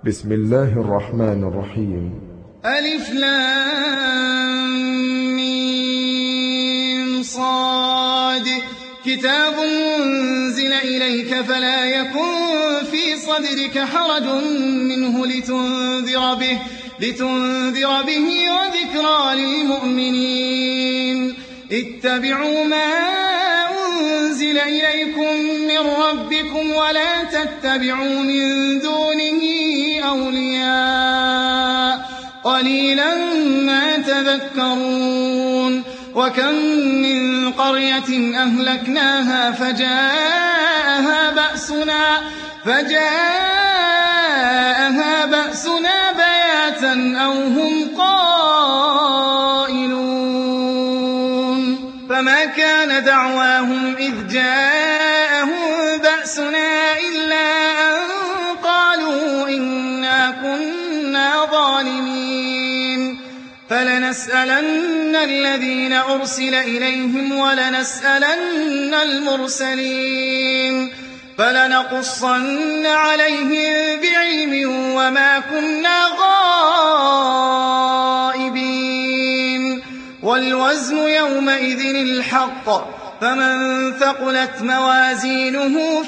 بسم الله الرحمن الرحيم. ألف لام ميم صاد. كتاب أنزل إليك فلا يكن في صدرك حرج منه لتنذر به وذكرى للمؤمنين. اتبعوا ما أنزل إليكم من ربكم ولا تتبعوا من دونه أولياء قليلا ما تذكرون. وكم من قرية أهلكناها فجاءها بأسنا بياتا أو هم قائلون. فما كان دعواهم إذ جاءهم بأسنا إلا أن قالوا إنا كنا ظالمين. فلنسألن الذين أرسل إليهم ولنسألن المرسلين. فلنقصن عليهم بعلم وما كنا غائبين. والوزن يومئذ الحق. فمن ثقلت موازينه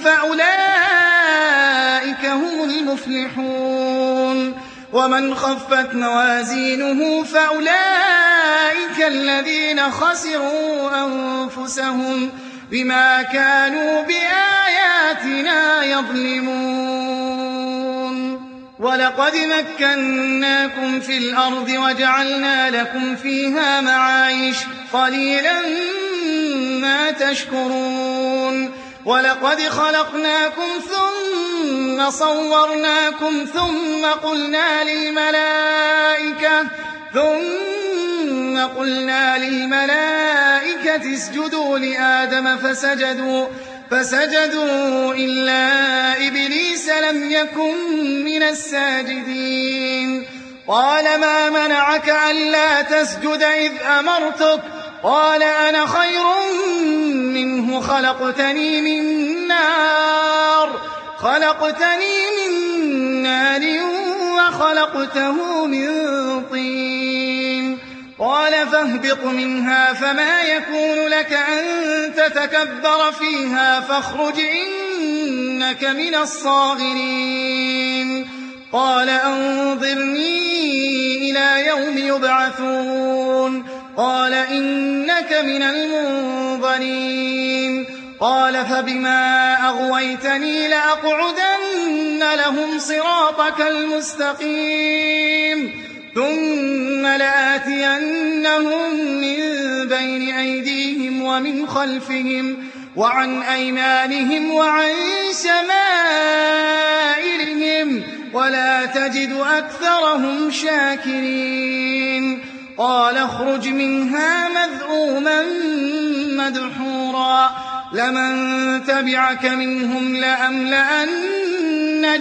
فأولئك هم المفلحون. ومن خفت موازينه فأولئك الذين خسروا أنفسهم بما كانوا بآياتنا يظلمون. ولقد مكناكم في الأرض وجعلنا لكم فيها معايش قليلا ما تشكرون. ولقد خلقناكم ثم صورناكم ثم قلنا للملائكة اسجدوا لآدم فسجدوا إلا إبليس لم يكن من الساجدين. قال ما منعك ألا تسجد إذ أمرتك؟ قال أنا خير منه خلقتني من نار وخلقته من طين. قال فاهبط منها فما يكون لك أن تتكبر فيها فاخرج إنك من الصاغرين. قال أنظرني إلى يوم يبعثون. قال إنك من المنظرين. قال فبما أغويتني لأقعدن لهم صراطك المستقيم ثم لآتينهم من بين أيديهم ومن خلفهم وعن أيمانهم وعن شمائلهم ولا تجد أكثرهم شاكرين. قال اخرج منها مذءوما مدحورا لمن تبعك منهم لأملأن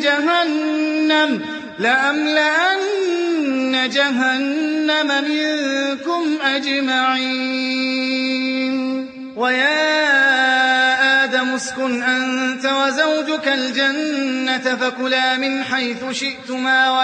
جهنم منكم أجمعين. ويا آدم اسكن أنت وزوجك الجنة فكلا من حيث شئتما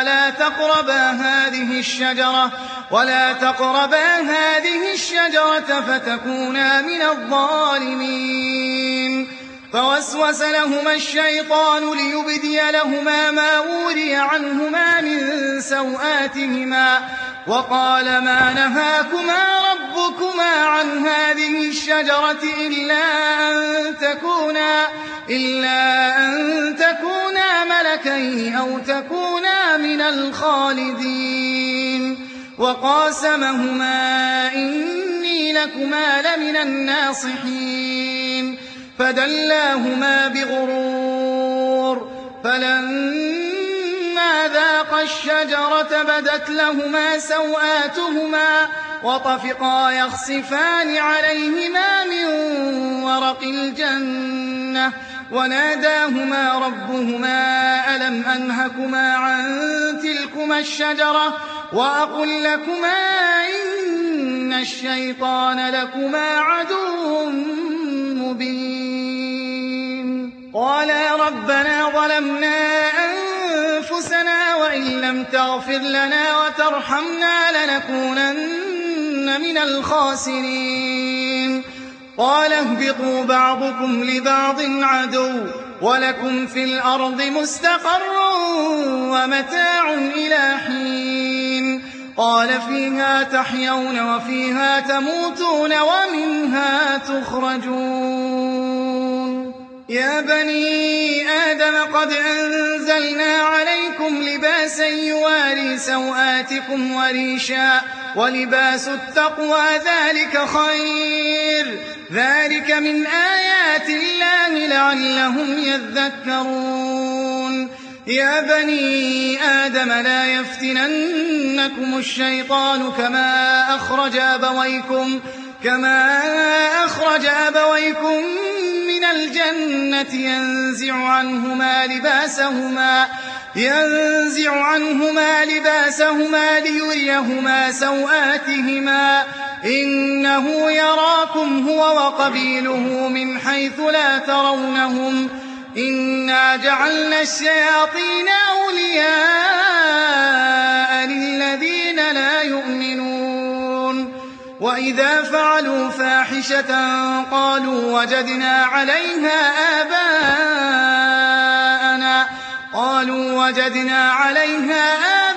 ولا تقربا هذه الشجرة فتكونا من الظالمين. فوسوس لهما الشيطان ليبدي لهما ما وري عنهما من سوآتهما وقال ما نهاكما ربكما عن هذه الشجرة إلا أن تكونا ملكين أو تكونا من الخالدين. وقاسمهما إني لكما لمن الناصحين. فدلاهما بغرور فلما ذاقا الشجرة بدت لهما سوآتهما وطفقا يخصفان عليهما من ورق الجنة وناداهما ربهما ألم أنهكما عن تلكما الشجرة وأقل لكما إن الشيطان لكما عدو مبين. قالا ربنا ظلمنا أنفسنا وَلَئِن لَّمْ تَغْفِرْ لَنَا وَتَرْحَمْنَا لَنَكُونَنَّ مِنَ الْخَاسِرِينَ قَالَ اهْبِطُوا بَعْضُكُمْ لِبَعْضٍ عَدُوٌّ وَلَكُمْ فِي الْأَرْضِ مُسْتَقَرٌّ وَمَتَاعٌ إِلَىٰ حِينٍ قَالَ فِيهَا تَحْيَوْنَ وَفِيهَا تَمُوتُونَ وَمِنْهَا تُخْرَجُونَ يَا بَنِي آدَمَ قَدْ أَنزَلْنَا عَلَيْكُمْ لِبَاسًا يُوَارِي سَوْآتِكُمْ وَرِيشًا وَلِبَاسُ التَّقْوَىٰ ذَٰلِكَ خَيْرٌ ذَٰلِكَ مِنْ آيَاتِ اللَّهِ لَعَلَّهُمْ يَذَّكَّرُونَ يَا بَنِي آدَمَ لا يَفْتِنَنَّكُمُ الشَّيْطَانُ كَمَا أَخْرَجَ أَبَوَيْكُم مِّنَ الْجَنَّةِ يَنزِعُ عَنْهُمَا لِبَاسَهُمَا لِيُرِيَهُمَا سَوْآتِهِمَا ۗ إِنَّهُ يَرَاكُمْ هُوَ وَقَبِيلُهُ مِنْ حَيْثُ لَا تَرَوْنَهُمْ ۗ إِنَّا جَعَلْنَا الشَّيَاطِينَ أَوْلِيَاءَ لِلَّذِينَ لَا يُؤْمِنُونَ وَإِذَا فَعَلُوا فَاحِشَةً قَالُوا وَجَدْنَا عَلَيْهَا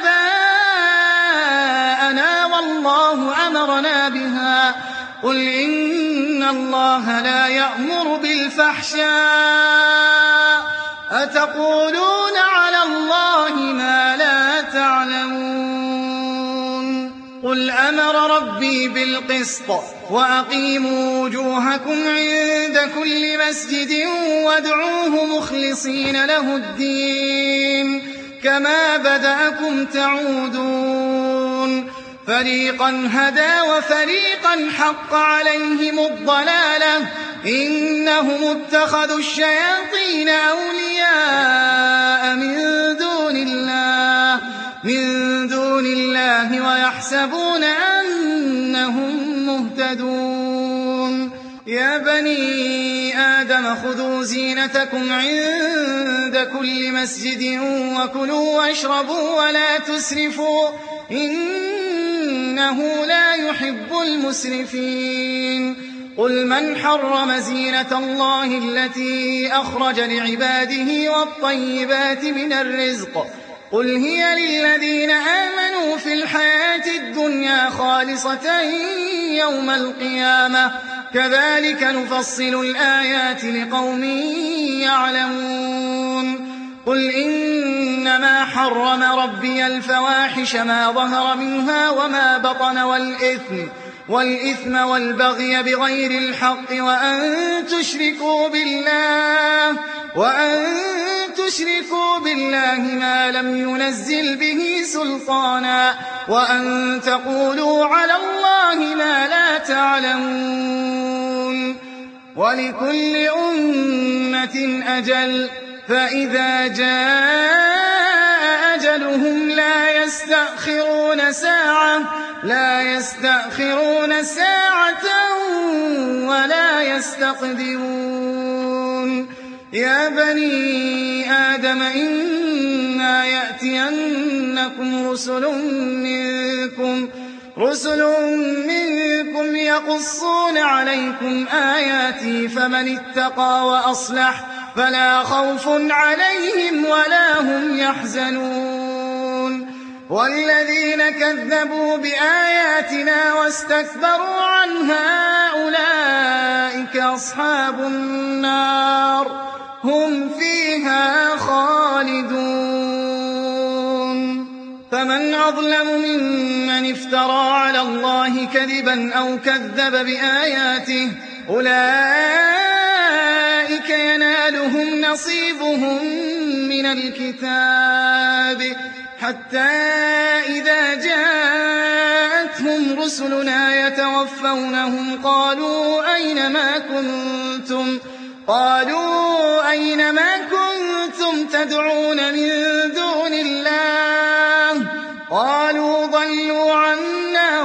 آبَاءَنَا وَاللَّهُ أَمَرَنَا بِهَا ۗ قُلْ إِنَّ اللَّهَ لَا يَأْمُرُ بِالْفَحْشَاءِ أَتَقُولُونَ عَلَى اللَّهِ مَا لَا تَعْلَمُونَ قُلْ أَمَرَ رَبِّي بِالْقِسْطِ ۖ وَأَقِيمُوا وُجُوهَكُمْ عِندَ كُلِّ مَسْجِدٍ وَادْعُوهُ مُخْلِصِينَ لَهُ الدِّينَ كَمَا بَدَأَكُمْ تعودون فَرِيقًا هَدَىٰ وَفَرِيقًا حَقَّ عَلَيْهِمُ الضَّلَالَةُ إِنَّهُمُ اتَّخَذُوا الشَّيَاطِينَ أَوْلِيَاءَ مِن دُونِ اللَّهِ وَيَحْسَبُونَ أَنَّهُم مُّهْتَدُونَ يَا بَنِي آدَمَ خُذُوا زِينَتَكُمْ عِندَ كُلِّ مَسْجِدٍ وَكُلُوا وَاشْرَبُوا وَلَا تُسْرِفُوا إِنَّهُ لا يُحِبُّ الْمُسْرِفِينَ قُلْ مَنْ حَرَّمَ زِينَةَ اللَّهِ الَّتِي أَخْرَجَ لِعِبَادِهِ وَالطَّيِّبَاتِ مِنَ الرِّزْقِ قُلْ هِيَ لِلَّذِينَ آمَنُوا فِي الْحَيَاةِ الدُّنْيَا خَالِصَةً يَوْمَ الْقِيَامَةِ ۚ كَذَٰلِكَ نُفَصِّلُ الْآيَاتِ لِقَوْمٍ يَعْلَمُونَ قُلْ إِنَّمَا حَرَّمَ رَبِّيَ الْفَوَاحِشَ مَا ظَهَرَ مِنْهَا وَمَا بَطَنَ وَالْإِثْمَ وَالْبَغْيَ بِغَيْرِ الْحَقِّ وَأَن تُشْرِكُوا بِاللَّهِ مَا لَمْ يُنَزِّلْ بِهِ سُلْطَانًا وَأَن تَقُولُوا عَلَى اللَّهِ مَا لَا تَعْلَمُونَ وَلِكُلِّ أُمَّةٍ أَجَلٌ فَإِذَا جَاءَ أَجَلُهُمْ لَا يَسْتَأْخِرُونَ سَاعَةً وَلَا يَسْتَقْدِمُونَ يَا بَنِي آدَمَ إِمَّا يَأْتِيَنَّكُمْ رُسُلٌ مِّنكُمْ يَقُصُّونَ عَلَيْكُمْ آيَاتِي فَمَنِ اتَّقَىٰ وَأَصْلَحَ فَلَا خَوْفٌ عَلَيْهِمْ وَلَا هُمْ يَحْزَنُونَ وَالَّذِينَ كَذَّبُوا بِآيَاتِنَا وَاسْتَكْبَرُوا عَنْهَا أُولَٰئِكَ أَصْحَابُ النَّارِ هُمْ فِيهَا خَالِدُونَ فَمَنْ أَظْلَمُ مِمَّنِ افْتَرَىٰ عَلَى اللَّهِ كَذِبًا أَوْ كَذَّبَ بِآيَاتِهِ أُولَٰئِكَ يَنَالُهُمْ نَصِيبُهُم مِّنَ الْكِتَابِ حَتَّىٰ إِذَا جَاءَتْهُمْ رُسُلُنَا يَتَوَفَّوْنَهُمْ قَالُوا أَيْنَ مَا كُنتُمْ تَدْعُونَ مِن دُونِ اللَّهِ ۖ قَالُوا ضَلُّوا عَنَّا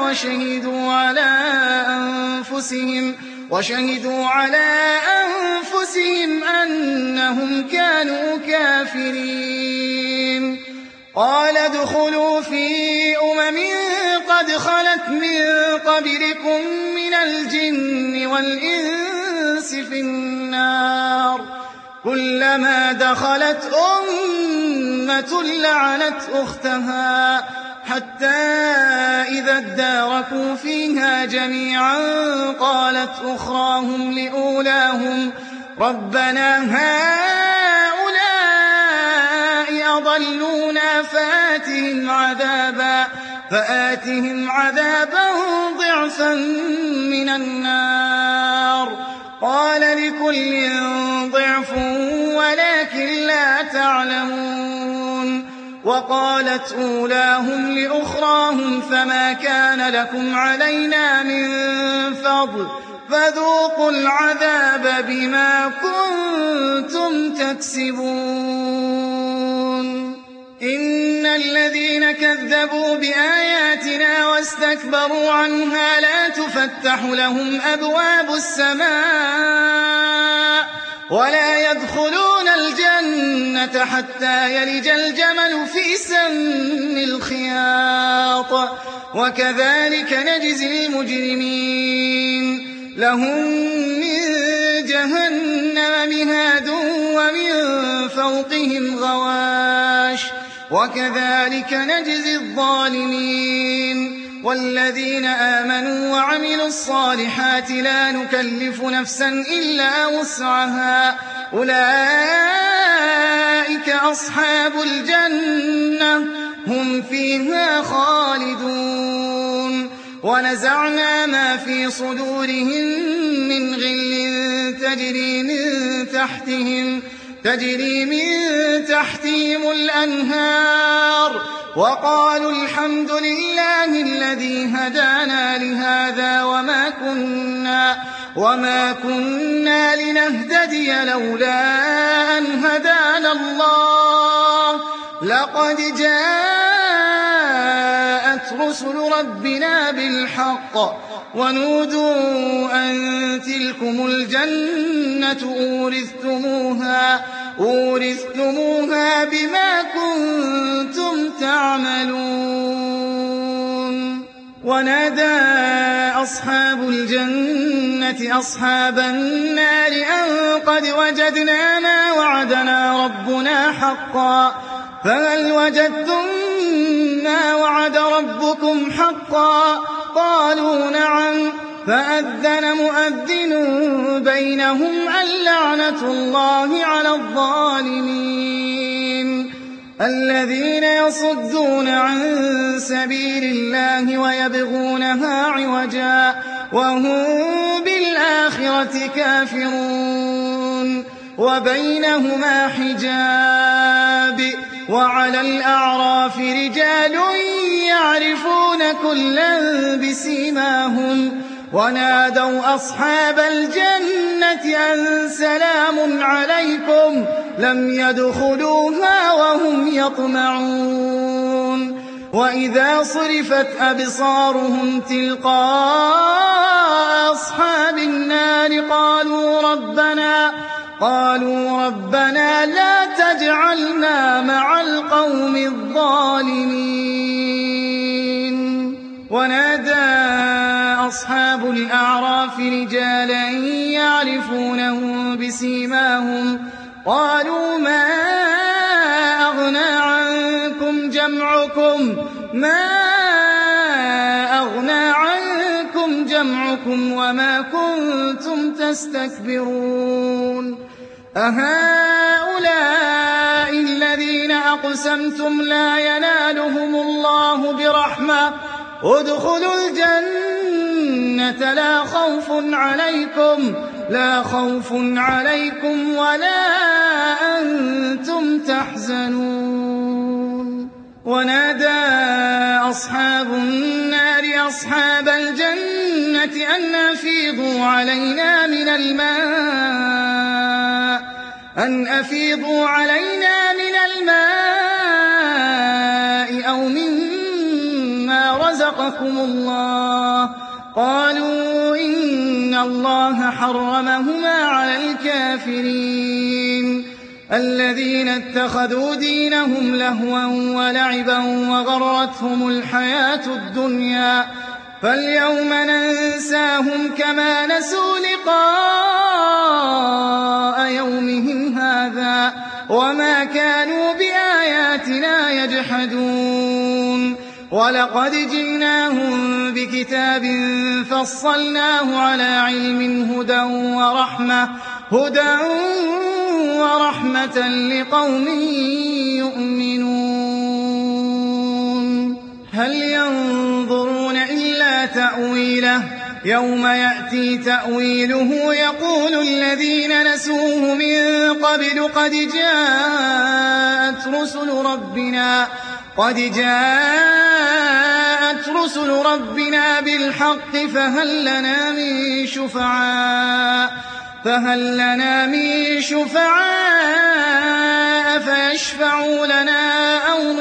وَشَهِدُوا عَلَىٰ أَنفُسِهِمْ أَنَّهُمْ كَانُوا كَافِرِينَ قال ادخلوا في قد خلت من قبلكم من الجن والإنس في النار كلما دخلت أمة لعنت أختها حتى إذا اداركوا فيها جميعا قالت أخراهم لأولاهم ربنا هؤلاء أضلونا فآتهم عذابا ضعفا من النار قال لكل ضعف ولكن لا تعلمون وقالت أولاهم لأخراهم فما كان لكم علينا من فضل فذوقوا العذاب بما كنتم تكسبون إن الذين كذبوا بآياتنا واستكبروا عنها لا تفتح لهم أبواب السماء ولا يدخلون الجنة حتى يلج الجمل في سم الخياط وكذلك نجزي المجرمين لهم من جهنم مهاد ومن فوقهم غواش وكذلك نجزي الظالمين والذين آمنوا وعملوا الصالحات لا نكلف نفسا إلا وسعها أولئك أصحاب الجنة هم فيها خالدون ونزعنا ما في صدورهم من غل تجري من تحتهم الأنهار وقالوا الحمد لله الذي هدانا لهذا وما كنا لنهتدي لولا أن هدانا الله لقد جاءت رسل ربنا بالحق ونودوا أن تلكم الجنة أورثتموها بما كنتم تعملون ونادى أصحاب الجنة أصحاب النار أن قد وجدنا ما وعدنا ربنا حقا فهل وجدتم ما وعد ربكم حقا قالوا نعم فأذن مؤذن بينهم اللعنة الله على الظالمين الذين يصدون عن سبيل الله ويبغونها عوجا وهم بالآخرة كافرون وبينهما حجاب وعلى الأعراف رجال يعرفون كلا بسيماهم ونادوا أصحاب الجنة أن سلام عليكم لم يدخلوها وهم يطمعون وإذا صرفت أبصارهم تلقاء أصحاب النار قالوا ربنا لا تجعلنا مع القوم الظالمين ونادى أصحاب الأعراف رجالا يعرفونهم بسيماهم قالوا ما أغنى عنكم جمعكم وما كنتم تستكبرون أهؤلاء الذين أقسمتم لا ينالهم الله برحمة ادخلوا الجنة لا خوف عليكم ولا أنتم تحزنون ونادى أصحاب النار أصحاب الجنة أن أفيضوا علينا من الماء أو مما رزقكم الله قالوا إن الله حرمهما على الكافرين الذين اتخذوا دينهم لهوا ولعبا وغرتهم الحياة الدنيا فاليوم ننساهم كما نسوا لقاء يومهم هذا وما كانوا بآياتنا يجحدون ولقد جئناهم بكتاب فصلناه على علم هدى ورحمة لقوم يؤمنون هل ينظرون إلا تأويله يوم يأتي تأويله يقول الذين نسوه من قبل قد جاءت رسل ربنا بالحق فهل لنا من شفعاء فيشفعوا لنا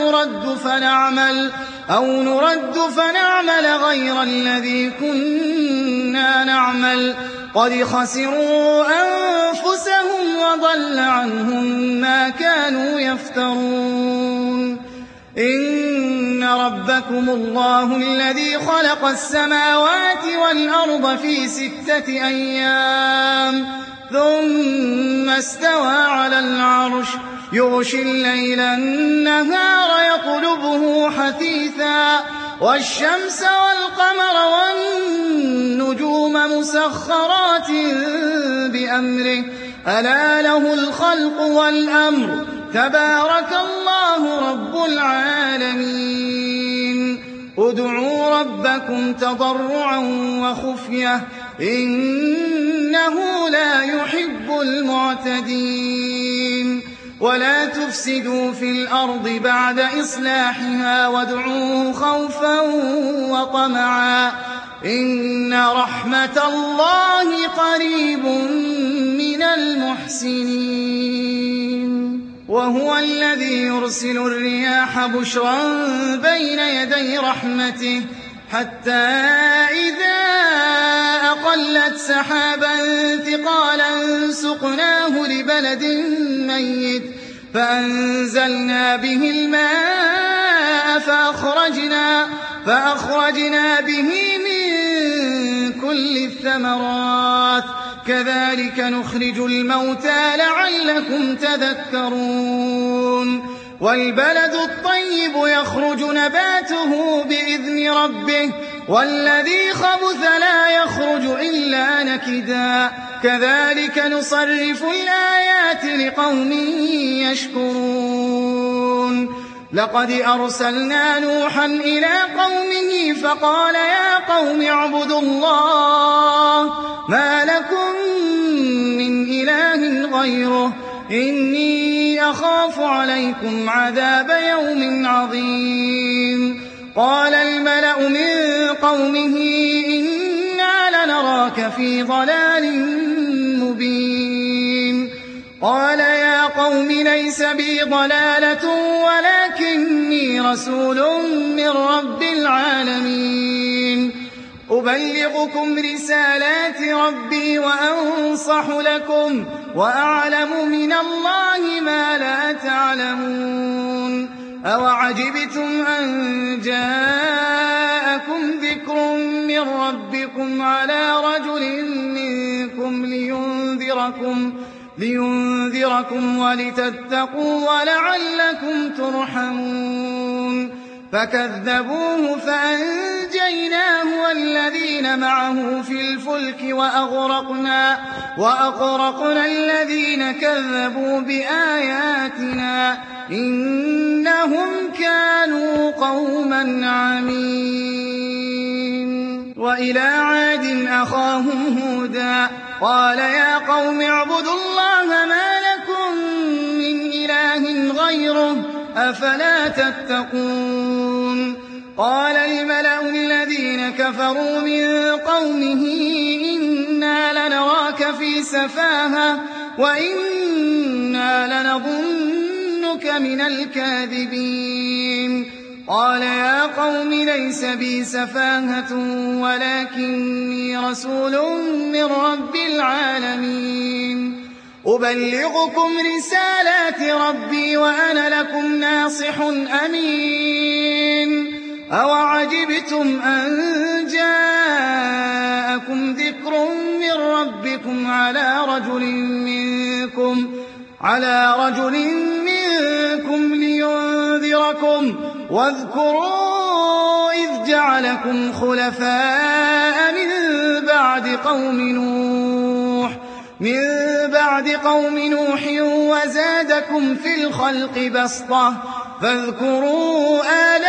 أو نرد فنعمل غير الذي كنا نعمل قد خسروا أنفسهم وضل عنهم ما كانوا يفترون إن ربكم الله الذي خلق السماوات والأرض في 6 أيام ثم استوى على العرش يغشي الليل النهار يطلبه حثيثا والشمس والقمر والنجوم مسخرات بأمره ألا له الخلق والأمر تبارك الله رب العالمين ادعوا ربكم تضرعا وخفية إنه لا يحب المعتدين ولا تفسدوا في الأرض بعد إصلاحها وادعوه خوفا وطمعا إن رحمة الله قريب من المحسنين وهو الذي يرسل الرياح بشرا بين يدي رحمته حتى إذا أقلت سحابا ثقالا سقناه لبلد ميت فأنزلنا به الماء فأخرجنا به من كل الثمرات كذلك نخرج الموتى لعلكم تذكرون والبلد الطيب يخرج نباته بإذن ربه والذي خبث لا يخرج إلا نكدا كذلك نصرف الآيات لقوم يشكرون لقد أرسلنا نوحا إلى قومه فقال يا قوم اعبدوا الله ما لكم من إله غيره إني أخاف عليكم عذاب يوم عظيم قال الملأ من قومه إنا لنراك في ضلال مبين قال يا قوم ليس بي ضلالة ولكني رسول من رب العالمين أبلغكم رسالات ربي وأنصح لكم وأعلم من الله ما لا تعلمون أوعجبتم أن جاءكم ذكر من ربكم على رجل منكم لينذركم ولتتقوا ولعلكم ترحمون فكذبوه فأنجيناه والذين معه في الفلك وأغرقنا الذين كذبوا بآياتنا إنهم كانوا قوما عمين وإلى عاد أخاهم هودا قال يا قوم اعبدوا الله ما لكم من إله غيره أفلا تتقون قال الملأ الذين كفروا من قومه إنا لنراك في سفاهة وإنا لنظنك من الكاذبين قال يا قوم ليس بي سفاهة ولكني رسول من رب العالمين أبلغكم رسالات ربي وأنا لكم ناصح أمين أوعجبتم أن جاءكم ذكر من ربكم على رجل منكم لينذركم واذكروا إذ جعلكم خلفاء من بعد قوم نوح وزادكم في الخلق بسطة فاذكروا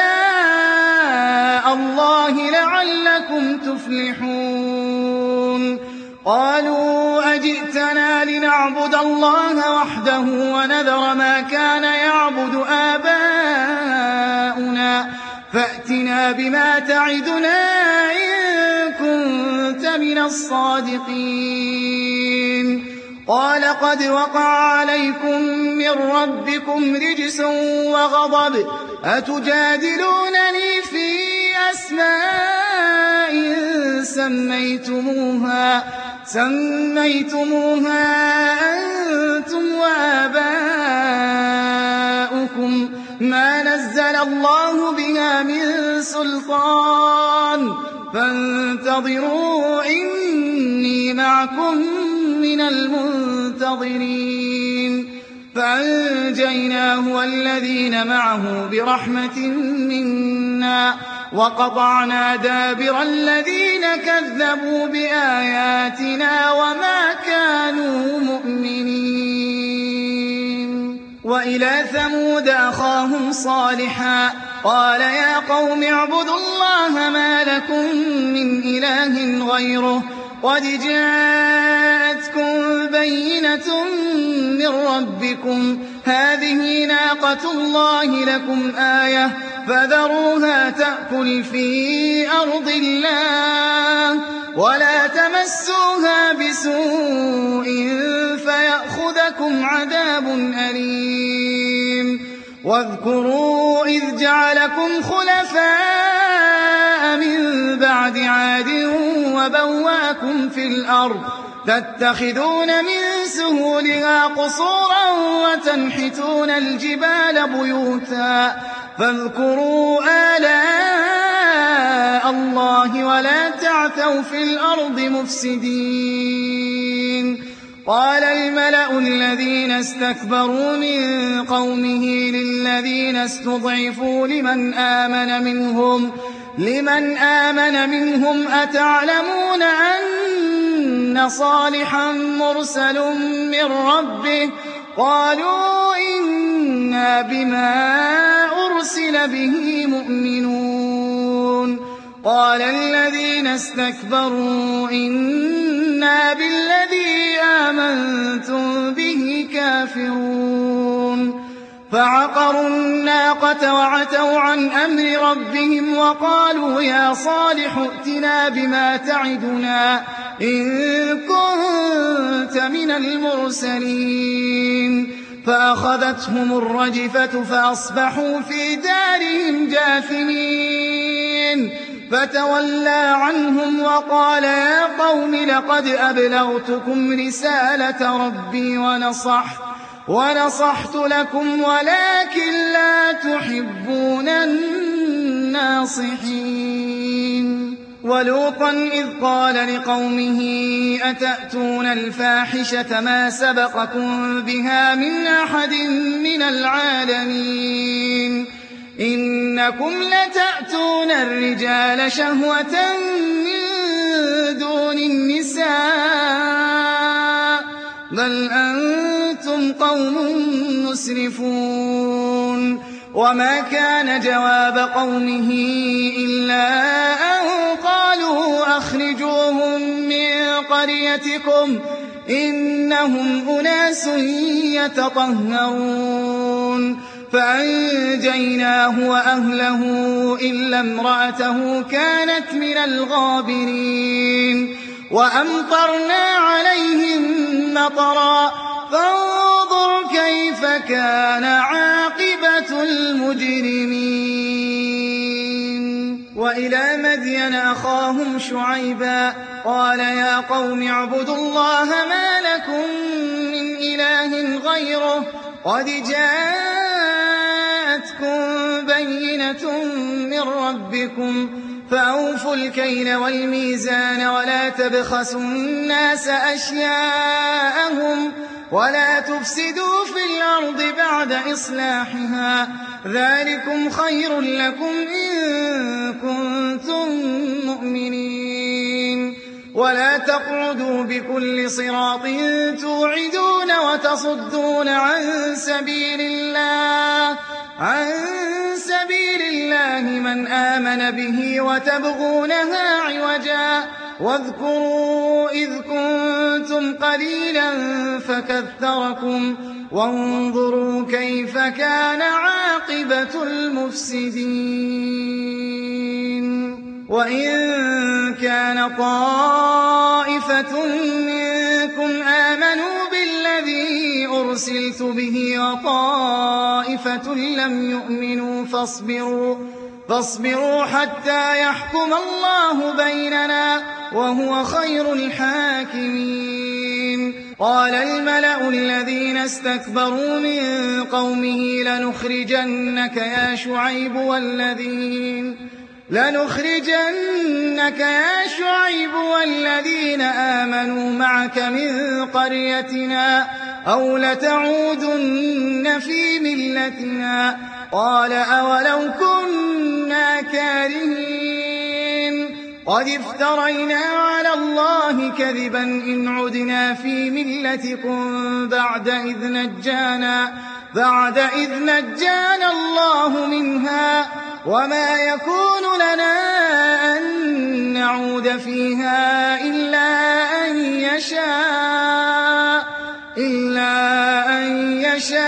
آلاء الله لعلكم تفلحون قالوا أجئتنا لنعبد الله وحده ونذر ما كان يعبد آباؤنا فأتنا بما تعدنا إن كنت من الصادقين قال قد وقع عليكم من ربكم رجس وغضب أتجادلونني في أسماء سميتموها أنتم وآباؤكم ما نزل الله بها من سلطان فانتظروا إني معكم من المنتظرين فأنجيناه والذين معه برحمة منا وقطعنا دابر الذين كذبوا بآياتنا وما كانوا مؤمنين وإلى ثمود أخاهم صالحا قال يا قوم اعبدوا الله ما لكم من إله غيره قد جاءتكم بينة من ربكم هذه ناقة الله لكم آية فذروها تأكل في أرض الله ولا تمسوها بسوء فيأخذكم عذاب أليم واذكروا إذ جعلكم خلفاء من بعد عاد وبواكم في الأرض تتخذون من سهولها قصورا وتنحتون الجبال بيوتا فاذكروا آلاء الله ولا تعثوا في الأرض مفسدين قال الملأ الذين استكبروا من قومه للذين استضعفوا لمن آمن منهم أتعلمون أن صالحا مرسل من ربه قالوا إنا بما أرسل به مؤمنون قال الذين استكبروا إنا بالذي آمنتم به كافرون فعقروا الناقة وعتوا عن أمر ربهم وقالوا يا صالح ائتنا بما تعدنا إن كنت من المرسلين فأخذتهم الرجفة فأصبحوا في دارهم جاثمين فتولى عنهم وقال يا قوم لقد أبلغتكم رسالة ربي ونصحت لكم ولكن لا تحبون الناصحين ولوطا إذ قال لقومه أتأتون الفاحشة ما سبقكم بها من أحد من العالمين إنكم لتأتون الرجال شهوة من دون النساء بل أنتم قوم مسرفون وما كان جواب قومه إلا أن قالوا أخرجوهم من قريتكم إنهم أناس يتطهرون فأنجيناه وأهله إلا امرأته كانت من الغابرين وأمطرنا عليهم مطرا فانظر كيف كان عاقبة المجرمين وإلى مدين أخاهم شعيبا قال يا قوم اعبدوا الله ما لكم من إله إله غيره قد جاءتكم بينة من ربكم فأوفوا الكيل والميزان ولا تبخسوا الناس أشياءهم ولا تفسدوا في الأرض بعد إصلاحها ذلكم خير لكم إن كنتم مؤمنين ولا تقعدوا بكل صراط توعدون وتصدون عن سبيل الله من آمن به وتبغونها عوجا واذكروا إذ كنتم قليلا فكثركم وانظروا كيف كان عاقبة المفسدين وإن كان طائفة منكم آمنوا بالذي أرسلت به وطائفة لم يؤمنوا فاصبروا حتى يحكم الله بيننا وهو خير الحاكمين قال الملأ الذين استكبروا من قومه لنخرجنك يا شعيب والذين آمنوا معك من قريتنا أو لتعودن في ملتنا قال أولو كنا كارهين قد افترينا على الله كذبا إن عدنا في ملتكم بعد إذ نجانا الله منها وما يكون لنا أن نعود فيها إلا أن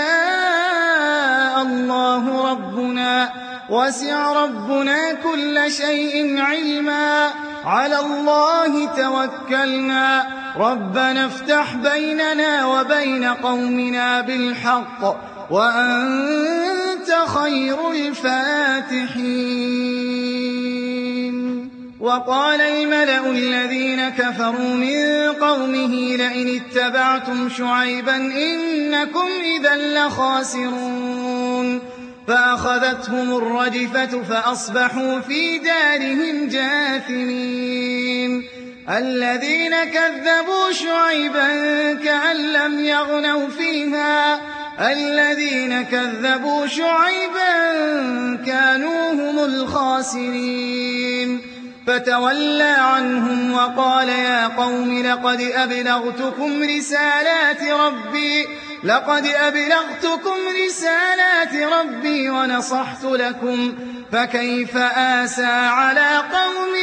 يشاء الله ربنا وسع ربنا كل شيء علما على الله توكلنا ربنا افتح بيننا وبين قومنا بالحق وأنت خير الفاتحين وقال الملأ الذين كفروا من قومه لئن اتبعتم شعيبا إنكم إذا لخاسرون فأخذتهم الرجفة فأصبحوا في دارهم جاثمين الذين كذبوا شعيبا كأن لم يغنوا فيها الذين كذبوا شعيبا كانوا هم الخاسرين فتولى عنهم وقال يا قوم لقد أبلغتكم رسالات ربي ونصحت لكم فكيف آسى على قوم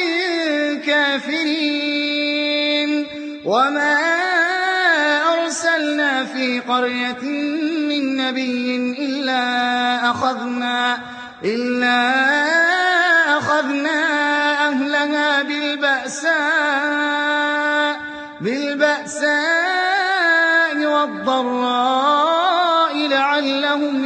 كافرين وما أرسلنا في قرية من نبي إلا أخذنا أهلها بالبأساء والضراء لعلهم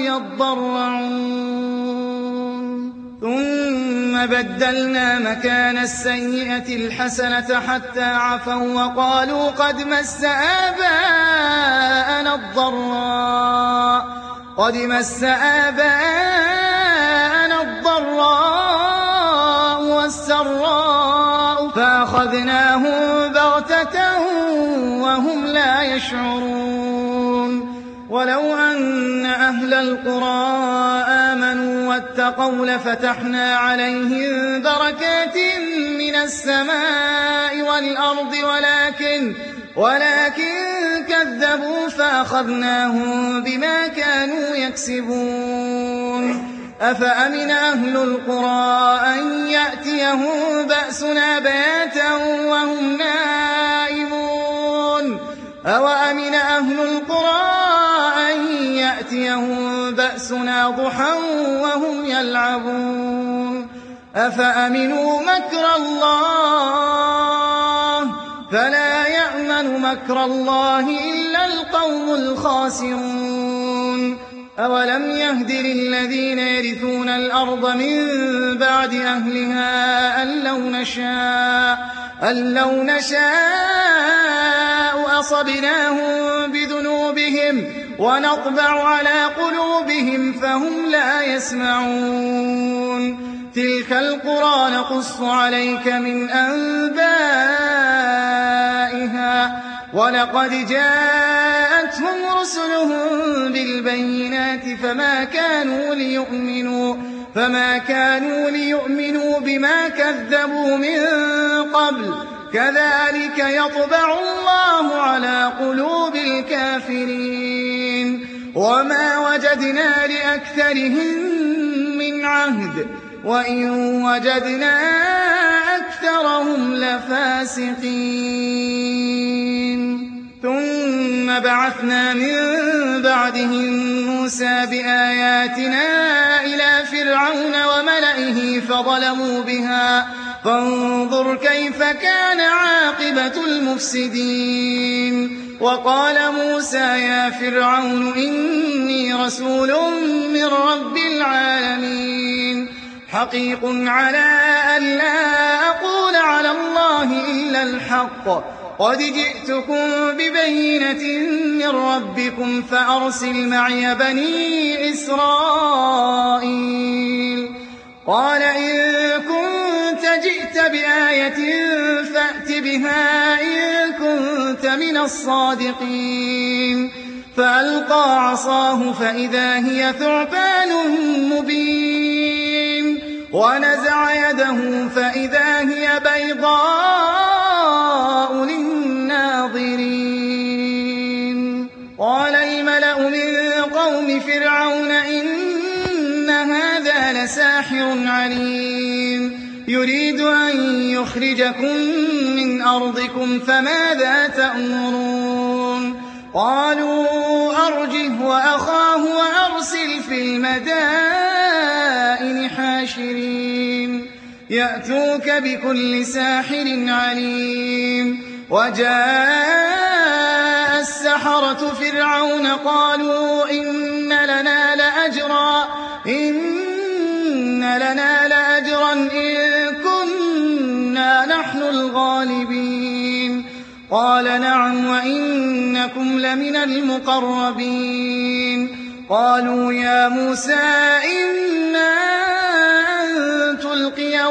يضرعون ثم بدلنا مكان السيئة الحسنة حتى عفوا وقالوا قد مس آباءنا الضراء والسراء فأخذناهم بغتة وهم لا يشعرون ولو أن أهل القرى آمنوا واتقوا لفتحنا عليهم بركات من السماء والأرض ولكن كذبوا فأخذناهم بما كانوا يكسبون أفأمن أهل القرى أن يأتيهم بأسنا بياتا وهم نائمون أوأمن أهل القرى أن يأتيهم بأسنا ضحى وهم يلعبون أفأمنوا مكر الله فلا يأمن مكر الله إلا القوم الخاسرون أولم يهد للذين يرثون الأرض من بعد أهلها أن لو نشاء أصبناهم بذنوبهم ونطبع على قلوبهم فهم لا يسمعون تلك القرى نقص عليك من أنبائها ولقد جاءتهم رسلهم بالبينات فما كانوا ليؤمنوا بما كذبوا من قبل كذلك يطبع الله على قلوب الكافرين وما وجدنا لأكثرهم من عهد وإن وجدنا أكثرهم لفاسقين ثم بعثنا من بعدهم موسى بآياتنا إلى فرعون وملئه فظلموا بها فانظر كيف كان عاقبة المفسدين وقال موسى يا فرعون إني رسول من رب العالمين حقيق على أن لا أقول على الله إلا الحق قد جئتكم ببينة من ربكم فأرسل معي بني إسرائيل قال إن كنت جئت بآية فأت بها إن كنت من الصادقين فألقى عصاه فإذا هي ثعبان مبين ونزع يده فإذا هي بيضاء للناظرين قال الملأ من قوم فرعون إن هذا لساحر عليم يريد أن يخرجكم من أرضكم فماذا تأمرون قالوا أرجه وأخاه وأرسل في المدائن حاشرين يأتوك بكل ساحر عليم وجاء السحرة فرعون قالوا إن لنا لأجرا إن كنا نحن الغالبين قال نعم وإنكم لمن المقربين قالوا يا موسى إما أن تلقي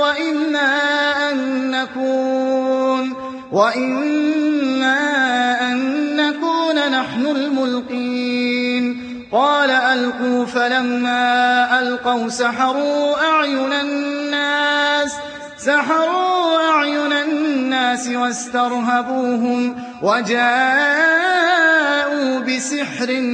وإما أن نكون نحن الملقين قال ألقوا فلما ألقوا سحروا أعين الناس واسترهبوهم وجاءوا بسحر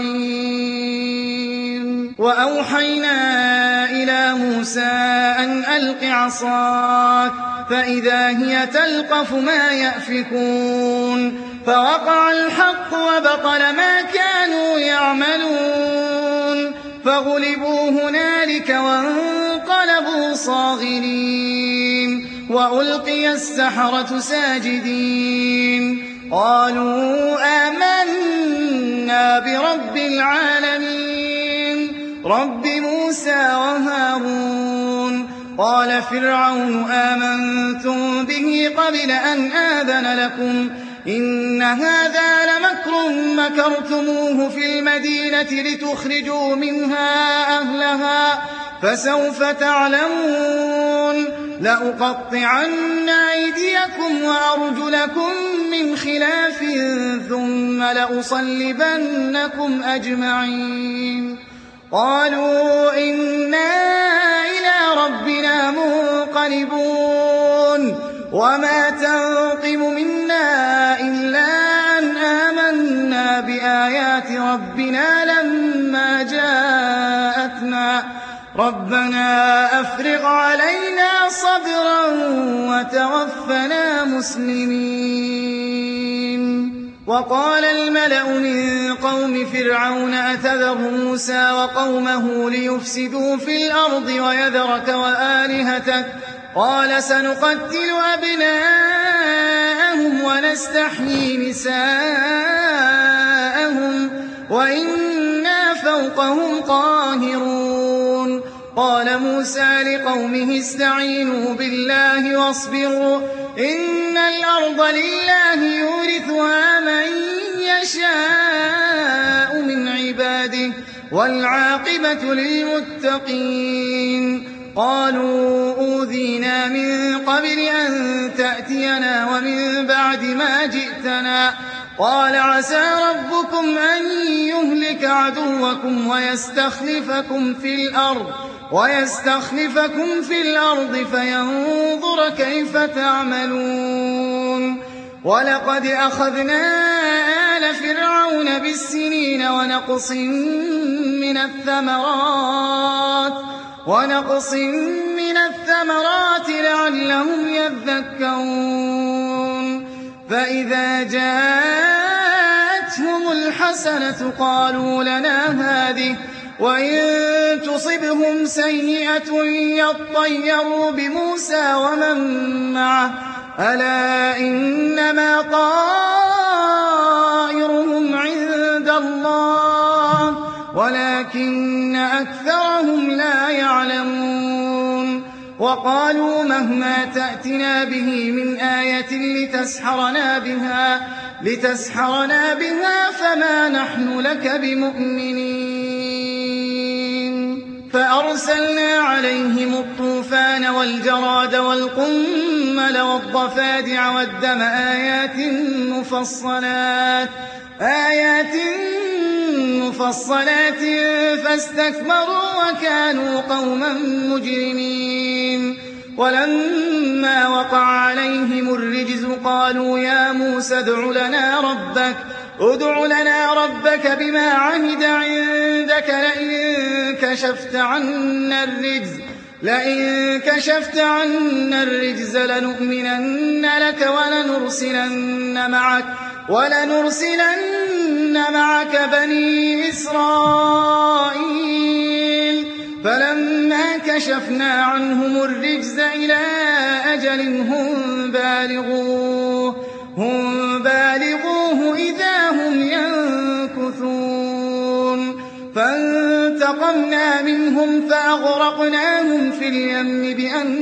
عظيم وأوحينا إلى موسى أن ألق عصاك فإذا هي تلقف ما يأفكون فوقع الحق وبطل ما كانوا يعملون فغلبوا هنالك وانقلبوا صاغرين وألقي السحرة ساجدين قالوا آمنا برب العالمين رب موسى وهارون قال فرعون آمنتم به قبل أن آذن لكم إن هذا لمكر مكرتموه في المدينة لتخرجوا منها أهلها فسوف تعلمون لأقطعن أيديكم وأرجلكم من خلاف ثم لأصلبنكم أجمعين قالوا إنا إلى ربنا منقلبون وما تنقم منا إلا أن آمنا بآيات ربنا لما جاءتنا ربنا أفرغ علينا صبرا وتوفنا مسلمين وقال الملأ من قوم فرعون أتذر موسى وقومه ليفسدوا في الأرض ويذرك وآلهتك قال سنقتل أبناءهم ونستحيي نساءهم وإنا فوقهم قاهرون قال موسى لقومه استعينوا بالله واصبروا إن الأرض لله يورثها من يشاء من عباده والعاقبة للمتقين قالوا أوذينا من قبل أن تأتينا ومن بعد ما جئتنا قال عسى ربكم أن يهلك عدوكم ويستخلفكم في الأرض فينظر كيف تعملون ولقد أخذنا آل فرعون بالسنين ونقص من الثمرات لعلهم يذكرون فإذا جاءتهم الحسنة قالوا لنا هذه وإن تصبهم سيئة يطيروا بموسى ومن معه ألا إنما طائرهم عند الله ولكن أكثرهم لا يعلمون وقالوا مهما تأتنا به من آية لتسحرنا بها فما نحن لك بمؤمنين فأرسلنا عليهم الطوفان والجراد والقمل والضفادع والدم آيات مفصلات فاستكبروا وكانوا قوما مجرمين ولما وقع عليهم الرجز قالوا يا موسى ادع لنا ربك بما عهد عندك لئن كشفت عنا الرجز لنؤمنن لك ولنرسلن معك بني إسرائيل فلما كشفنا عنهم الرجز إلى أجل هم بالغوه إذا هم ينكثون فانتقمنا منهم فأغرقناهم في اليم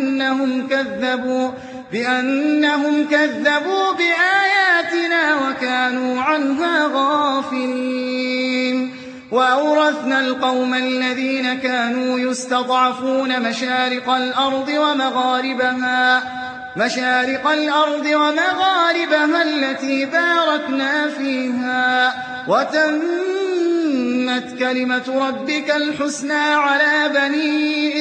بأنهم كذبوا بآياتنا وكانوا عنها غافلين وأورثنا القوم الذين كانوا يستضعفون مشارق الأرض ومغاربها التي باركنا فيها وتمت كلمة ربك الحسنى على بني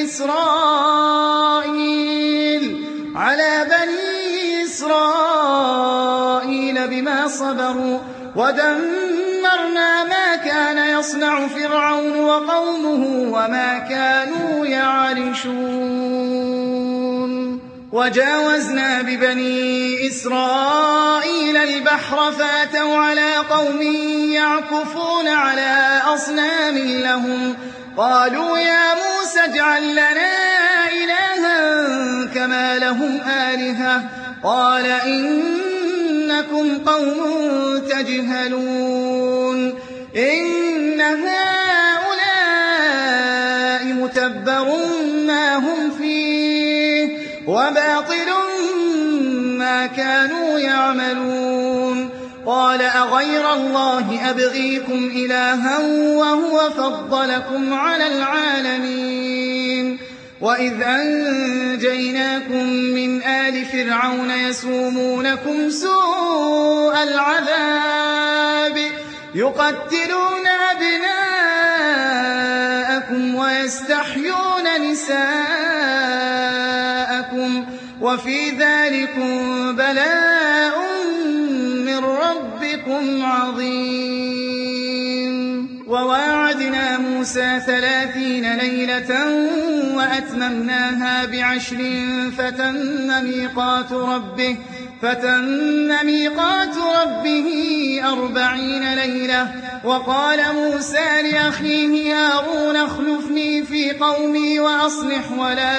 إسرائيل بما صبروا ودمرنا ما كان يصنع فرعون وقومه وما كانوا يعرشون وجاوزنا ببني إسرائيل البحر فأتوا على قوم يعكفون على أصنام لهم قالوا يا موسى اجعل لنا إلها كما لهم آلهة قال إنكم قوم تجهلون إن هؤلاء متبر ما هم فيه وباطل ما كانوا يعملون قال أغير الله أبغيكم إلها وهو فضلكم على العالمين وإذ أنجيناكم من آل فرعون يسومونكم سوء العذاب يقتلون أبناءكم ويستحيون نساءكم وفي ذلكم بلاء من ربكم عظيم وواعدنا موسى 30 ليلة وأتممناها ب10 فتم ميقات ربه 40 ليلة وقال موسى لأخيه هارون اخلفني في قومي وأصلح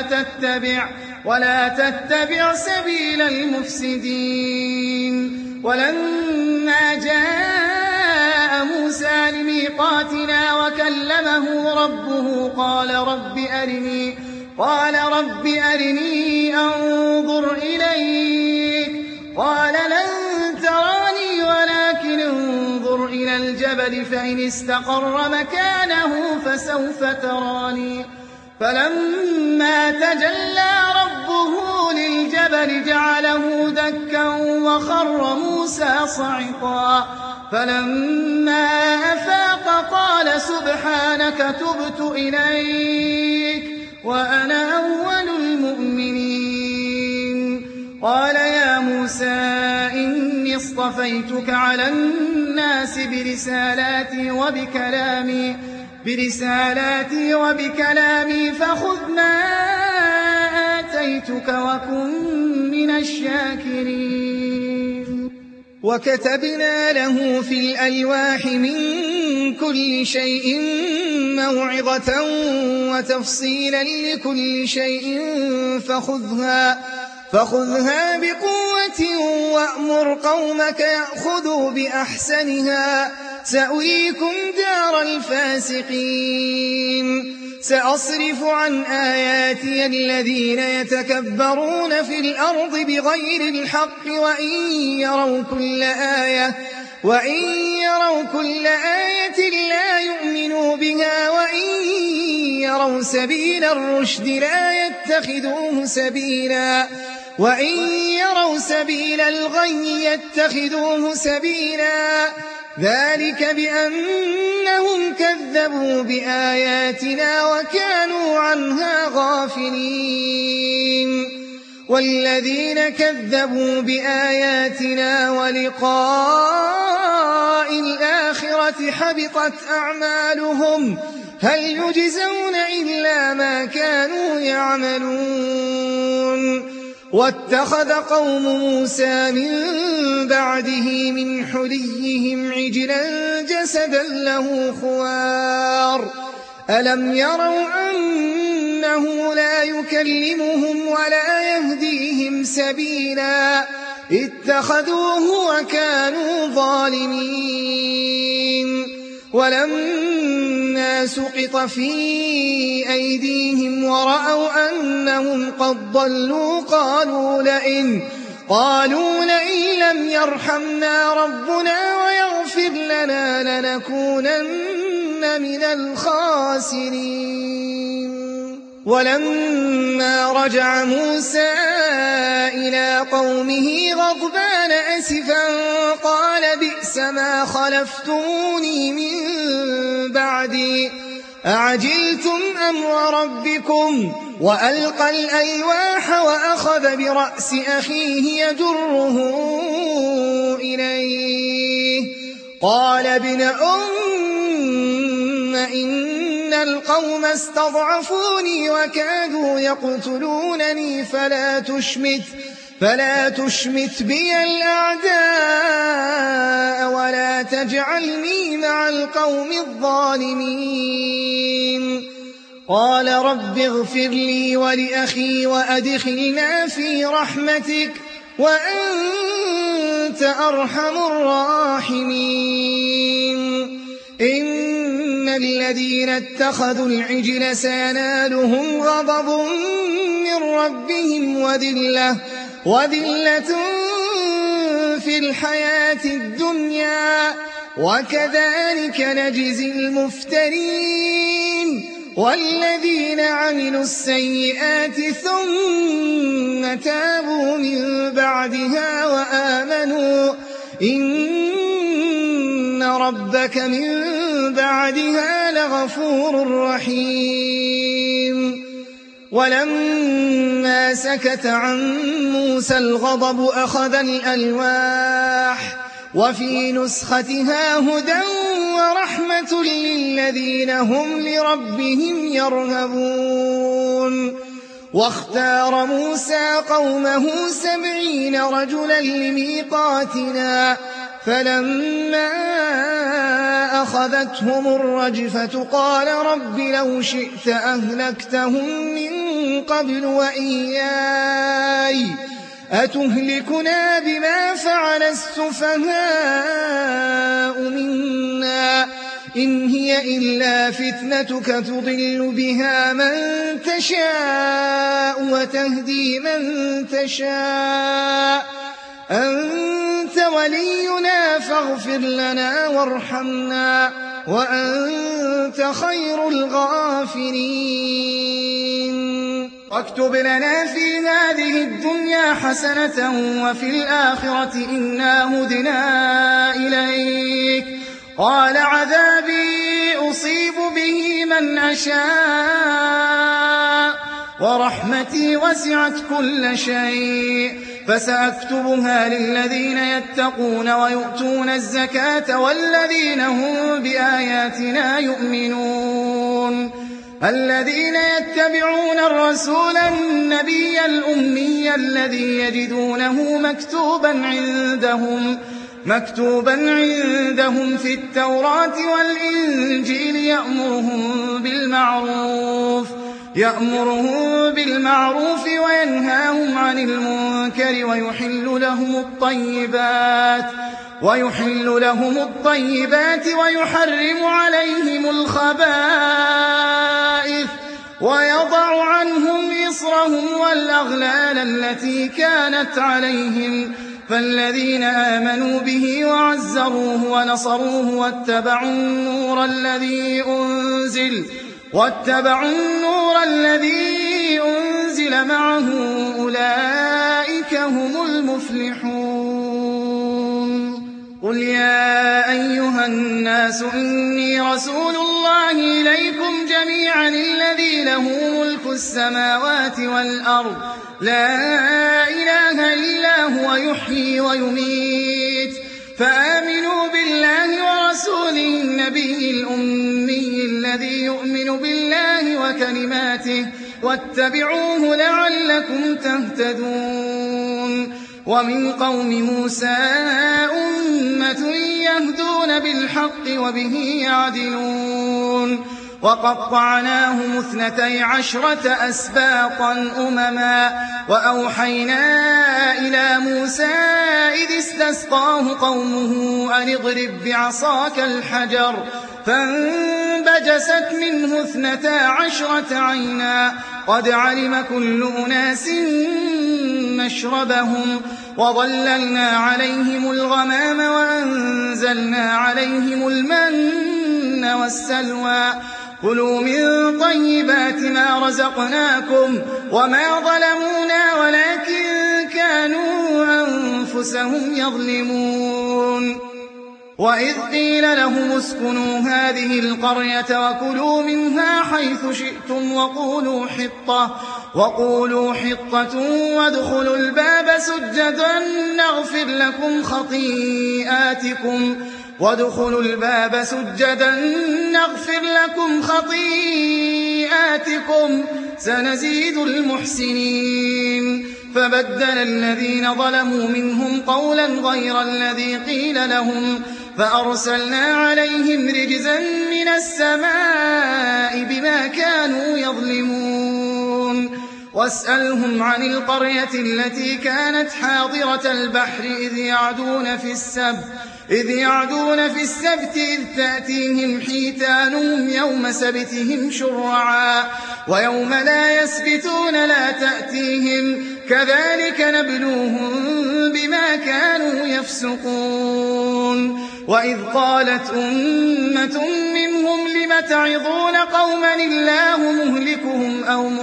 ولا تتبع سبيل المفسدين ولما جاء موسى موسى لميقاتنا وكلمه ربه قال رب أرني أنظر إليك قال لن تراني ولكن انظر إلى الجبل فإن استقر مكانه فسوف تراني فلما تجلى ربه للجبل جعله دكا وخر موسى صعقا فلما أفاق قال سبحانك تبت إليك وأنا أول المؤمنين قال يا موسى إني اصطفيتك على الناس برسالاتي وبكلامي فخذ ما آتيتك وكن من الشاكرين وكتبنا له في الألواح من كل شيء موعظة وتفصيلا لكل شيء فخذها بقوة وأمر قومك يأخذوا بأحسنها سأريكم دار الفاسقين سأصرف عن آياتي الذين يتكبرون في الأرض بغير الحق وإن يروا كل آية لا يؤمنوا بها وإن يروا سبيل الرشد لا يتخذوه سبيلا وإن يروا سبيل الغي يتخذوه سبيلا ذلك بأنهم كذبوا بآياتنا وكانوا عنها غافلين والذين كذبوا بآياتنا ولقاء الآخرة حبطت أعمالهم هل يجزون إلا ما كانوا يعملون واتخذ قوم موسى من بعده من حليهم عجلا جسدا له خوار ألم يروا أنه لا يكلمهم ولا يهديهم سبيلا اتخذوه وكانوا ظالمين ولما سقط في أيديهم ورأوا أنهم قد ضلوا قالوا لئن لم يرحمنا ربنا ويغفر لنا لنكونن من الخاسرين ولما رجع موسى إلى قومه غضبان أسفا قال بئس ما خلفتموني من بعدي أعجلتم أمر ربكم وألقى الألواح وأخذ برأس أخيه يجره إليه قال ابن إن القوم استضعفوني وكادوا يقتلونني فلا تشمت بي الأعداء ولا تجعلني مع القوم الظالمين قال رب اغفر لي ولأخي وأدخلنا في رحمتك وأنت أرحم الراحمين إن الذين اتخذوا العجل سينالهم غضب من ربهم وذلة في الحياة الدنيا وكذلك نجزي المفترين والذين عملوا السيئات ثم تابوا من بعدها وآمنوا إن ربك من بعدها لغفور رحيم ولما سكت عن موسى الغضب أخذ الألواح وفي نسختها هدى ورحمة للذين هم لربهم يرهبون واختار موسى قومه 70 رجلا لميقاتنا فلما أخذتهم الرجفة قال رب لو شئت أهلكتهم من قبل وإياي أتهلكنا بما فعل السفهاء منا إن هي إلا فتنتك تضل بها من تشاء وتهدي من تشاء أنت ولينا فاغفر لنا وارحمنا وأنت خير الغافرين واكتب لنا في هذه الدنيا حسنة وفي الآخرة إنا هدنا إليك قال عذابي أصيب به من أشاء ورحمتي وسعت كل شيء فسأكتبها للذين يتقون ويؤتون الزكاة والذين هم بآياتنا يؤمنون الذين يتبعون الرسول النبي الأمي الذي يجدونه مكتوبا عندهم في التوراة والإنجيل يأمرهم بالمعروف وينهاهم عن المنكر ويحل لهم الطيبات ويحرم عليهم الخبائث ويضع عنهم إصرهم والأغلال التي كانت عليهم فالذين آمنوا به وعزروه ونصروه واتبعوا النور الذي أنزل معه أولئك هم المفلحون قل يا أيها الناس إني رسول الله إليكم جميعا الذي له ملك السماوات والأرض لا إله إلا هو يحيي ويميت فآمنوا بالله ورسوله النبي الأمي الذي يؤمن بالله وكلماته واتبعوه لعلكم تهتدون ومن قوم موسى أمة يهدون بالحق وبه يعدلون وقطعناهم 12 أسباطا أمما وأوحينا إلى موسى إذ استسقاه قومه أن اضرب بعصاك الحجر فانبجست منه 12 عينا قد علم كل أناس مشربهم وظللنا عليهم الغمام وأنزلنا عليهم المن والسلوى كلوا من طيبات ما رزقناكم وما ظلمونا ولكن كانوا أنفسهم يظلمون وإذ قيل لهم اسكنوا هذه القرية وكلوا منها حيث شئتم وقولوا حطة وادخلوا الباب سجدا نغفر لكم خطيئاتكم سنزيد المحسنين فبدل الذين ظلموا منهم قولا غير الذي قيل لهم فأرسلنا عليهم رجزا من السماء بما كانوا يظلمون واسألهم عن القرية التي كانت حاضرة البحر إذ يعدون في السبت إذ تأتيهم حيتانهم يوم سبتهم شرعا ويوم لا يسبتون لا تأتيهم كذلك نبلوهم بما كانوا يفسقون وإذ قالت أمة منهم لم تعظون قوما الله مهلكهم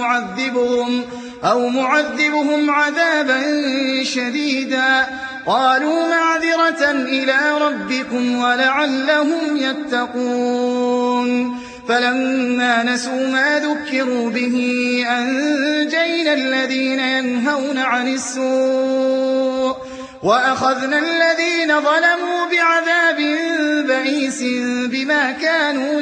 أو معذبهم عذابا شديدا قالوا معذرة إلى ربكم ولعلهم يتقون فلما نسوا ما ذكروا به أنجينا الذين ينهون عن السوء وأخذنا الذين ظلموا بعذاب بئيس بما كانوا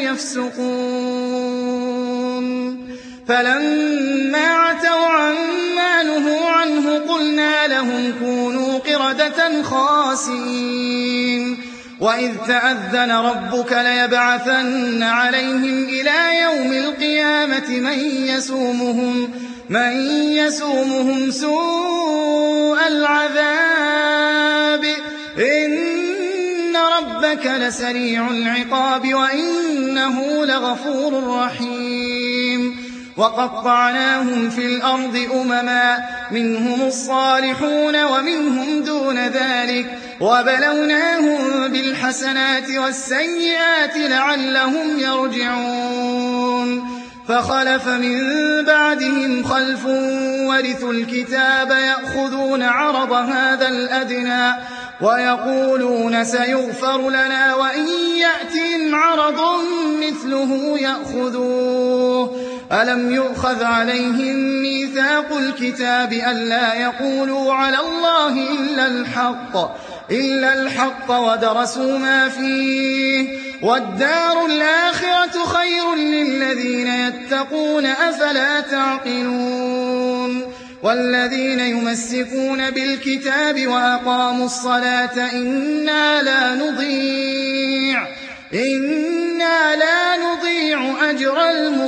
يفسقون فلما عتوا عما نهوا عنه قلنا لهم كونوا قردة خاسئين وإذ تأذن ربك ليبعثن عليهم إلى يوم القيامة من من يسومهم سوء العذاب إن ربك لسريع العقاب وإنه لغفور رحيم وقطعناهم في الأرض أمما منهم الصالحون ومنهم دون ذلك وبلوناهم بالحسنات والسيئات لعلهم يرجعون فخلف من بعدهم خلف ورثوا الكتاب يأخذون عرض هذا الأدنى ويقولون سيغفر لنا وإن يأتهم عرض مثله يأخذوه ألم يؤخذ عليهم ميثاق الكتاب ألا يقولوا على الله إلا الحق ودرسوا ما فيه والدار الآخرة خير للذين يتقون أفلا تعقلون والذين يمسكون بالكتاب وأقاموا الصلاة إنا لا نضيع أجر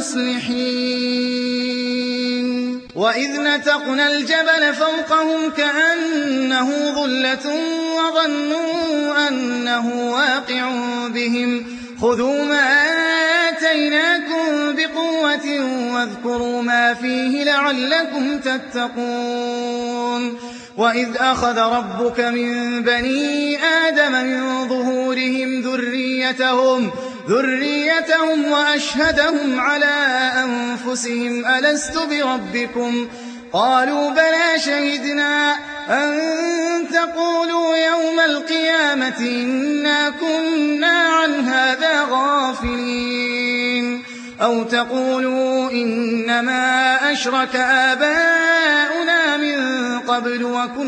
المصلحين وإذ نتقنا الجبل فوقهم كأنه ظلة وظنوا أنه واقع بهم خذوا ما آتيناكم بقوة واذكروا ما فيه لعلكم تتقون وإذ أخذ ربك من بني آدم من ظهورهم ذريتهم وأشهدهم على أنفسهم ألست بربكم قالوا بلى شهدنا أن تقولوا يوم القيامة إنا كنا عن هذا غافلين أو تقولوا إنما أشرك آباؤنا من قبل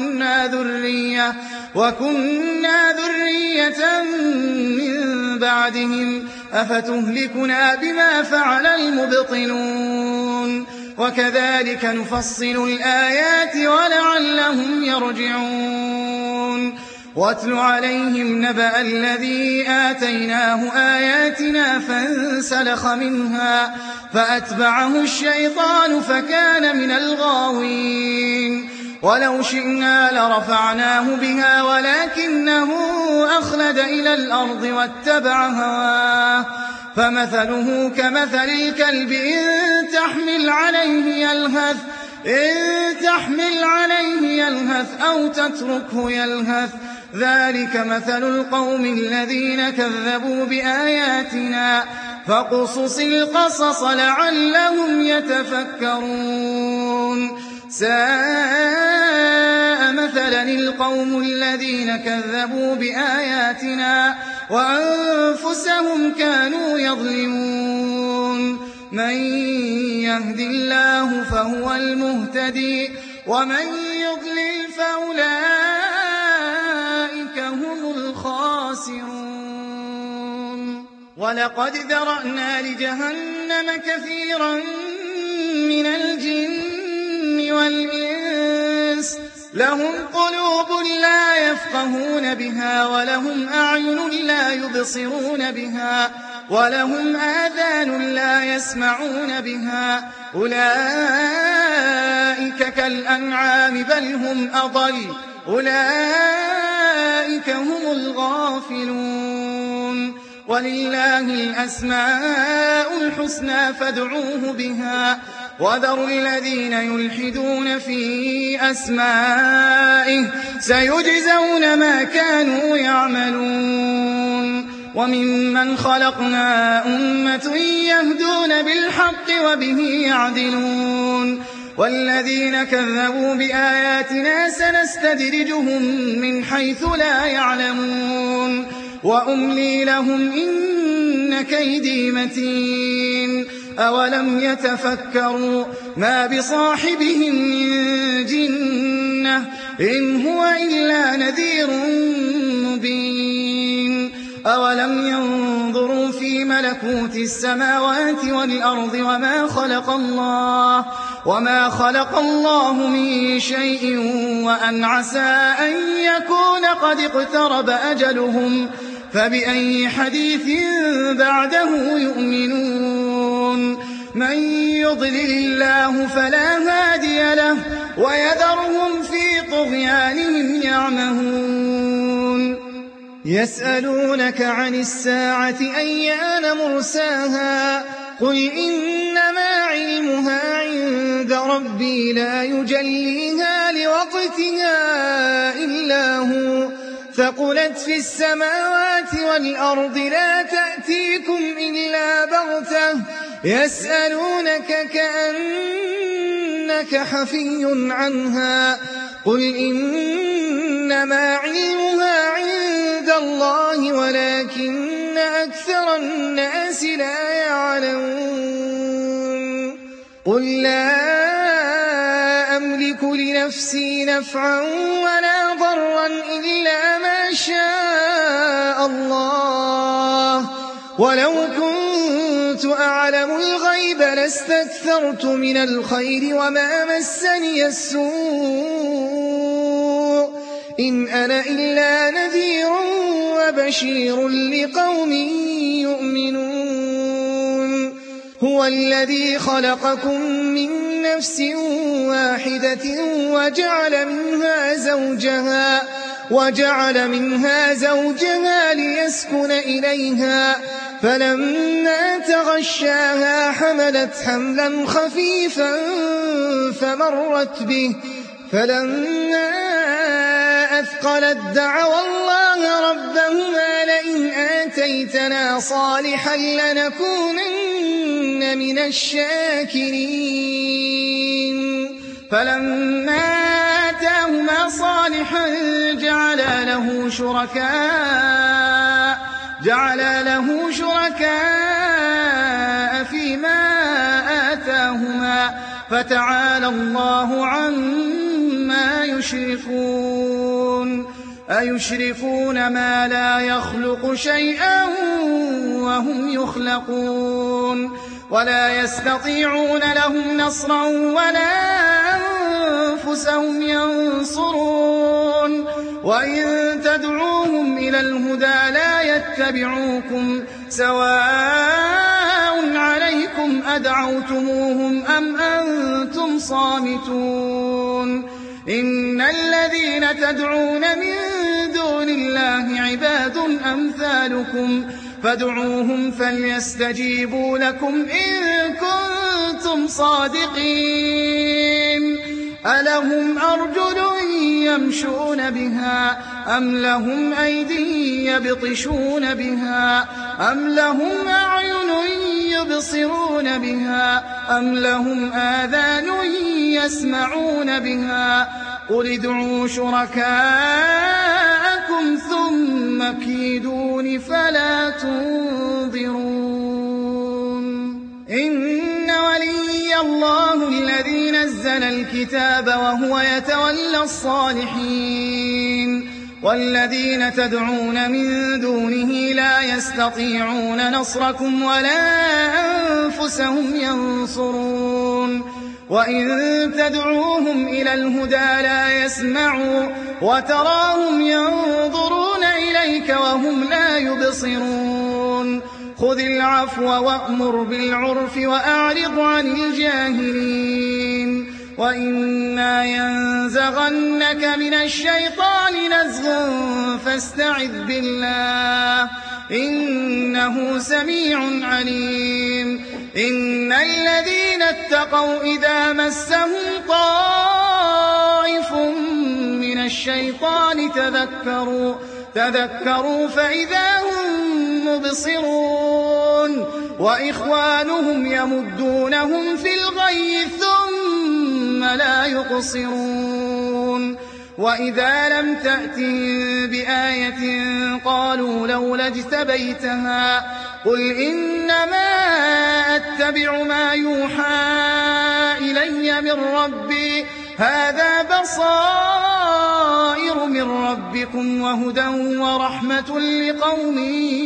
وكنا ذرية من بعدهم أفتهلكنا بما فعل المبطلون وكذلك نفصل الآيات ولعلهم يرجعون واتل عليهم نبأ الذي آتيناه آياتنا فانسلخ منها فأتبعه الشيطان فكان من الغاوين ولو شئنا لرفعناه بها ولكنه أخلد إلى الأرض واتبع هواه فمثله كمثل الكلب إن تحمل عليه يلهث أو تتركه يلهث ذلك مثل القوم الذين كذبوا بآياتنا فاقصص القصص لعلهم يتفكرون ساء مثلا القوم الذين كذبوا بآياتنا وأنفسهم كانوا يظلمون من يهد الله فهو المهتدي ومن يضلل فأولئك هم الخاسرون ولقد ذرأنا لجهنم كثيرا من الجن والإنس لهم قلوب لا يفقهون بها ولهم أعين لا يبصرون بها ولهم آذان لا يسمعون بها أولئك كالأنعام بل هم أضل أولئك هم الغافلون ولله الأسماء الحسنى فادعوه بها وذروا الذين يلحدون في أسمائه سيجزون ما كانوا يعملون وممن خلقنا أمة يهدون بالحق وبه يعدلون والذين كذبوا بآياتنا سنستدرجهم من حيث لا يعلمون وأملي لهم إن كيدي متين أولم يتفكروا ما بصاحبهم من جنة إن هو إلا نذير مبين أولم ينظروا في ملكوت السماوات والأرض وما خلق الله من شيء وأن عسى أن يكون قد اقترب أجلهم فبأي حديث بعده يؤمنون من يضلل الله فلا هادي له ويذرهم في طغيانهم يعمهون يسألونك عن الساعة أيان مرساها قل إنما علمها عند ربي لا يجليها لوقتها إلا هو ثقلت في السماوات والأرض لا تأتيكم إلا بغتة يسألونك كأنك حفي عنها قل إنما علمها عند الله ولكن أكثر الناس لا يعلمون قل لا أملك لنفسي نفعا ولا ضرا إلا ما شاء الله ولو كنت أعلم الغيب لاستكثرت من الخير وما مسني السوء إن أنا إلا نذير وبشير لقوم يؤمنون هو الذي خلقكم من نفس واحدة وجعل منها زوجها ليسكن إليها فلما تغشاها حملت حملا خفيفا فمرت به فلما أثقلت دعوا الله ربهما لئن آتيتنا صالحا لنكونن من الشاكرين فلما آتاهما صالحا جعلا له شركاء فيما آتاهما فتعالى الله عما يشركون أيشركون ما لا يخلق شيئا وهم يخلقون ولا يستطيعون لهم نصرا ولا أنفسهم ينصرون وإن تدعوهم إلى الهدى لا يتبعوكم سواء عليكم أدعوتموهم أم أنتم صامتون إن الذين تدعون من دون الله عباد أمثالكم فادعوهم فليستجيبوا لكم إن كنتم صادقين ألهم أرجل يمشون بها أم لهم أيدي يبطشون بها أم لهم أعين يبصرون بها أم لهم آذان يسمعون بها قل ادعوا شركاءكم ثم كيدون فلا تنظرون إن ولي الله الذي نزل الكتاب وهو يتولى الصالحين والذين تدعون من دونه لا يستطيعون نصركم ولا أنفسهم ينصرون وإن تدعوهم إلى الهدى لا يسمعوا وتراهم ينظرون إليك وهم لا يبصرون خذ العفو وأمر بالعرف وأعرض عن الجاهلين وإما ينزغنك من الشيطان نزغ فاستعذ بالله إنه سميع عليم إن الذين اتقوا إذا مسهم طائف من الشيطان تذكروا فإذا هم مبصرون وإخوانهم يمدونهم في الغي ثم لا يقصرون وإذا لم تأتهم بآية قالوا لولا اجتبيتها قل إنما أتبع ما يوحى إلي من ربي هذا بصائر من ربكم وهدى ورحمة لقوم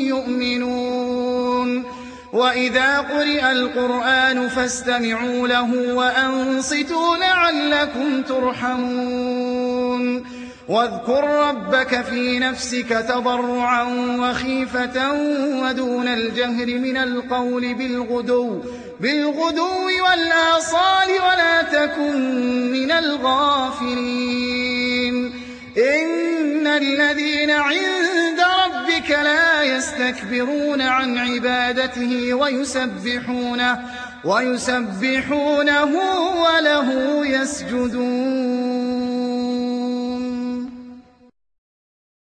يؤمنون وإذا قرئ القرآن فاستمعوا له وأنصتوا لعلكم ترحمون واذكر ربك في نفسك تضرعا وخيفة ودون الجهر من القول بالغدو والآصال ولا تكن من الغافلين إن الذين عند ربك لا يستكبرون عن عبادته ويسبحونه وله يسجدون